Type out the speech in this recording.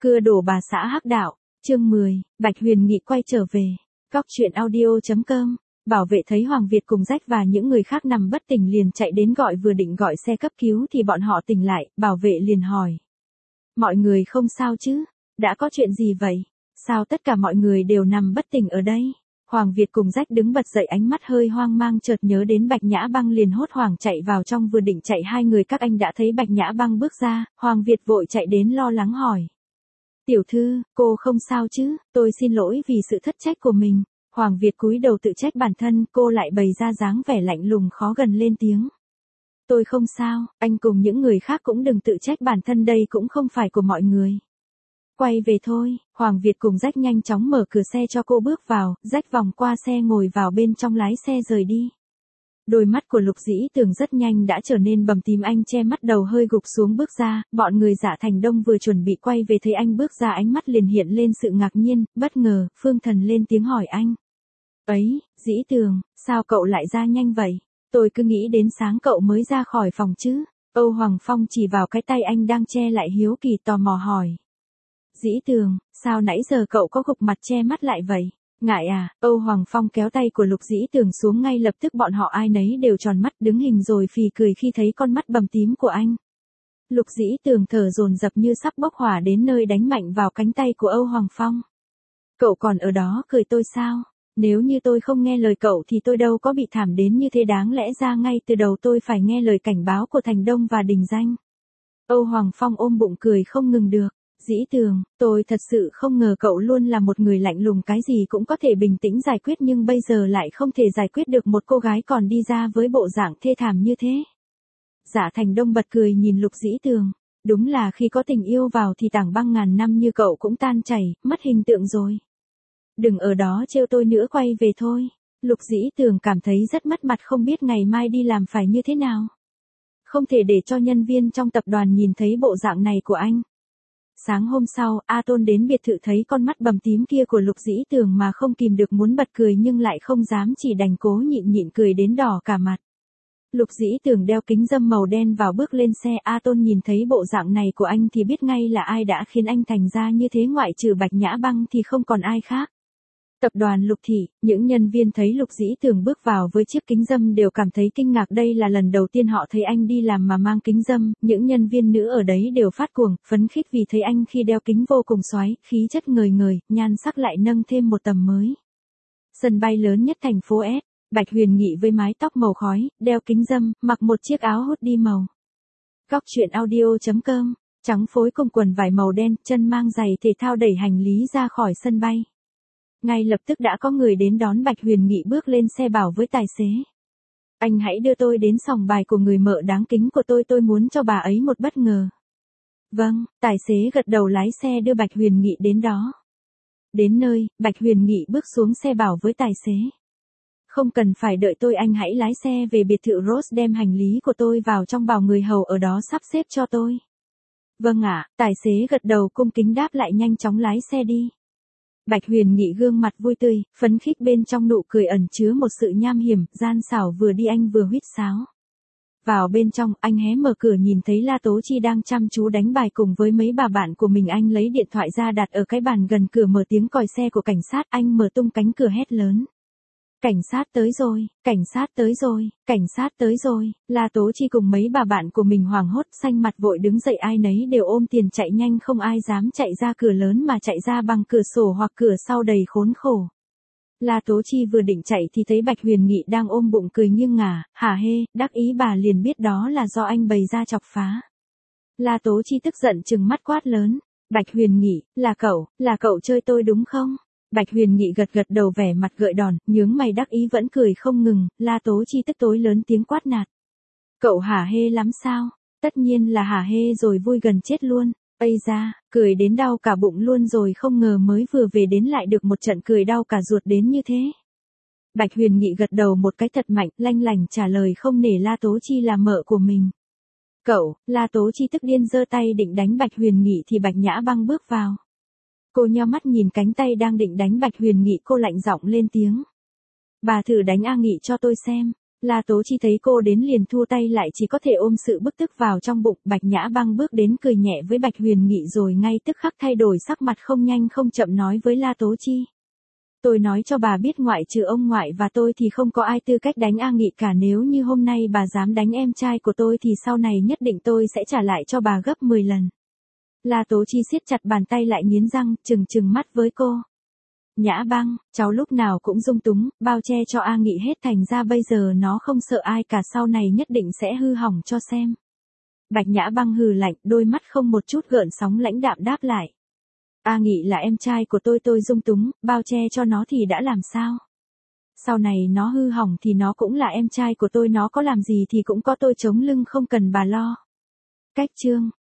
Cưa đổ bà xã hắc đạo, chương 10, Bạch Huyền Nghị quay trở về. Góc truyện audio.com. Bảo vệ thấy Hoàng Việt cùng Rách và những người khác nằm bất tỉnh liền chạy đến gọi, vừa định gọi xe cấp cứu thì bọn họ tỉnh lại, bảo vệ liền hỏi. Mọi người không sao chứ? Đã có chuyện gì vậy? Sao tất cả mọi người đều nằm bất tỉnh ở đây? Hoàng Việt cùng Rách đứng bật dậy, ánh mắt hơi hoang mang, chợt nhớ đến Bạch Nhã Băng liền hốt hoảng chạy vào trong, vừa định chạy hai người các anh đã thấy Bạch Nhã Băng bước ra, Hoàng Việt vội chạy đến lo lắng hỏi. Tiểu thư, cô không sao chứ? Tôi xin lỗi vì sự thất trách của mình. Hoàng Việt cúi đầu tự trách bản thân, cô lại bày ra dáng vẻ lạnh lùng khó gần lên tiếng. Tôi không sao, anh cùng những người khác cũng đừng tự trách bản thân, đây cũng không phải của mọi người. Quay về thôi, Hoàng Việt cùng Rách nhanh chóng mở cửa xe cho cô bước vào, Rách vòng qua xe ngồi vào bên trong lái xe rời đi. Đôi mắt của Lục Dĩ Tường rất nhanh đã trở nên bầm tím, anh che mắt đầu hơi gục xuống bước ra, bọn người Dạ Thành Đông vừa chuẩn bị quay về thấy anh bước ra ánh mắt liền hiện lên sự ngạc nhiên, bất ngờ, Phương Thần lên tiếng hỏi anh. Ấy, Dĩ Tường, sao cậu lại ra nhanh vậy? Tôi cứ nghĩ đến sáng cậu mới ra khỏi phòng chứ. Âu Hoàng Phong chỉ vào cái tay anh đang che lại hiếu kỳ tò mò hỏi. Dĩ Tường, sao nãy giờ cậu có gục mặt che mắt lại vậy? Ngại à? Âu Hoàng Phong kéo tay của Lục Dĩ Tường xuống, ngay lập tức bọn họ ai nấy đều tròn mắt đứng hình rồi phì cười khi thấy con mắt bầm tím của anh. Lục Dĩ Tường thở dồn dập như sắp bốc hỏa đến nơi, đánh mạnh vào cánh tay của Âu Hoàng Phong. Cậu còn ở đó cười tôi sao? Nếu như tôi không nghe lời cậu thì tôi đâu có bị thảm đến như thế, đáng lẽ ra ngay từ đầu tôi phải nghe lời cảnh báo của Thành Đông và Đình Danh. Âu Hoàng Phong ôm bụng cười không ngừng được. Dĩ Tường, tôi thật sự không ngờ cậu luôn là một người lạnh lùng, cái gì cũng có thể bình tĩnh giải quyết nhưng bây giờ lại không thể giải quyết được một cô gái còn đi ra với bộ dạng thê thảm như thế. Dạ Thành Đông bật cười nhìn Lục Dĩ Tường. Đúng là khi có tình yêu vào thì tảng băng ngàn năm như cậu cũng tan chảy, mất hình tượng rồi. Đừng ở đó trêu tôi nữa, quay về thôi. Lục Dĩ Tường cảm thấy rất mất mặt, không biết ngày mai đi làm phải như thế nào. Không thể để cho nhân viên trong tập đoàn nhìn thấy bộ dạng này của anh. Sáng hôm sau, A Tôn đến biệt thự thấy con mắt bầm tím kia của Lục Dĩ Tường mà không kìm được muốn bật cười nhưng lại không dám, chỉ đành cố nhịn cười đến đỏ cả mặt. Lục Dĩ Tường đeo kính râm màu đen vào bước lên xe, A Tôn nhìn thấy bộ dạng này của anh thì biết ngay là ai đã khiến anh thành ra như thế, ngoại trừ Bạch Nhã Băng thì không còn ai khác. Tập đoàn Lục Thị, những nhân viên thấy Lục Dĩ Tường bước vào với chiếc kính râm đều cảm thấy kinh ngạc, đây là lần đầu tiên họ thấy anh đi làm mà mang kính râm, những nhân viên nữ ở đấy đều phát cuồng, phấn khích vì thấy anh khi đeo kính vô cùng xoái, khí chất ngời ngời, nhan sắc lại nâng thêm một tầm mới. Sân bay lớn nhất thành phố S, Bạch Huyền Nghị với mái tóc màu khói, đeo kính râm, mặc một chiếc áo hoodie màu. Góc truyện audio.com, trắng phối cùng quần vải màu đen, chân mang giày thể thao đẩy hành lý ra khỏi sân bay. Ngay lập tức đã có người đến đón Bạch Huyền Nghị bước lên xe bảo với tài xế. Anh hãy đưa tôi đến sòng bài của người mợ đáng kính của tôi muốn cho bà ấy một bất ngờ. Vâng, tài xế gật đầu lái xe đưa Bạch Huyền Nghị đến đó. Đến nơi, Bạch Huyền Nghị bước xuống xe bảo với tài xế. Không cần phải đợi tôi, anh hãy lái xe về biệt thự Rose đem hành lý của tôi vào trong, bảo người hầu ở đó sắp xếp cho tôi. Vâng ạ, tài xế gật đầu cung kính đáp lại, nhanh chóng lái xe đi. Bạch Huyền Nghị gương mặt vui tươi, phấn khích, bên trong nụ cười ẩn chứa một sự nham hiểm, gian xảo, vừa đi anh vừa huýt sáo. Vào bên trong, anh hé mở cửa nhìn thấy La Tố Chi đang chăm chú đánh bài cùng với mấy bà bạn của mình, anh lấy điện thoại ra đặt ở cái bàn gần cửa, mở tiếng còi xe của cảnh sát, anh mở tung cánh cửa hét lớn. Cảnh sát tới rồi, cảnh sát tới rồi, cảnh sát tới rồi. La Tố Chi cùng mấy bà bạn của mình hoảng hốt xanh mặt vội đứng dậy, ai nấy đều ôm tiền chạy nhanh, không ai dám chạy ra cửa lớn mà chạy ra bằng cửa sổ hoặc cửa sau đầy khốn khổ. La Tố Chi vừa định chạy thì thấy Bạch Huyền Nghị đang ôm bụng cười nghiêng ngả, hả hê, đắc ý, bà liền biết đó là do anh bày ra chọc phá. La Tố Chi tức giận trừng mắt quát lớn. Bạch Huyền Nghị, là cậu chơi tôi đúng không? Bạch Huyền Nghị gật đầu vẻ mặt gợi đòn, nhướng mày đắc ý vẫn cười không ngừng, La Tố Chi tức tối lớn tiếng quát nạt. Cậu hả hê lắm sao? Tất nhiên là hả hê rồi, vui gần chết luôn. Ây da, cười đến đau cả bụng luôn rồi, không ngờ mới vừa về đến lại được một trận cười đau cả ruột đến như thế. Bạch Huyền Nghị gật đầu một cái thật mạnh, lanh lảnh trả lời, không nể La Tố Chi là mợ của mình. Cậu, La Tố Chi tức điên giơ tay định đánh Bạch Huyền Nghị thì Bạch Nhã Băng bước vào. Cô nheo mắt nhìn cánh tay đang định đánh Bạch Huyền Nghị, cô lạnh giọng lên tiếng. Bà thử đánh A Nghị cho tôi xem. La Tố Chi thấy cô đến liền thua tay lại, chỉ có thể ôm sự bức tức vào trong bụng. Bạch Nhã Băng bước đến cười nhẹ với Bạch Huyền Nghị rồi ngay tức khắc thay đổi sắc mặt không nhanh không chậm nói với La Tố Chi. Tôi nói cho bà biết, ngoại trừ ông ngoại và tôi thì không có ai tư cách đánh A Nghị cả, nếu như hôm nay bà dám đánh em trai của tôi thì sau này nhất định tôi sẽ trả lại cho bà gấp 10 lần. La Tố Chi siết chặt bàn tay lại, nghiến răng, trừng mắt với cô. Nhã Băng, cháu lúc nào cũng dung túng, bao che cho A Nghị hết, thành ra bây giờ nó không sợ ai cả, sau này nhất định sẽ hư hỏng cho xem. Bạch Nhã Băng hừ lạnh, đôi mắt không một chút gợn sóng, lãnh đạm đáp lại. A Nghị là em trai của tôi dung túng, bao che cho nó thì đã làm sao? Sau này nó hư hỏng thì nó cũng là em trai của tôi, nó có làm gì thì cũng có tôi chống lưng, không cần bà lo. Cách chương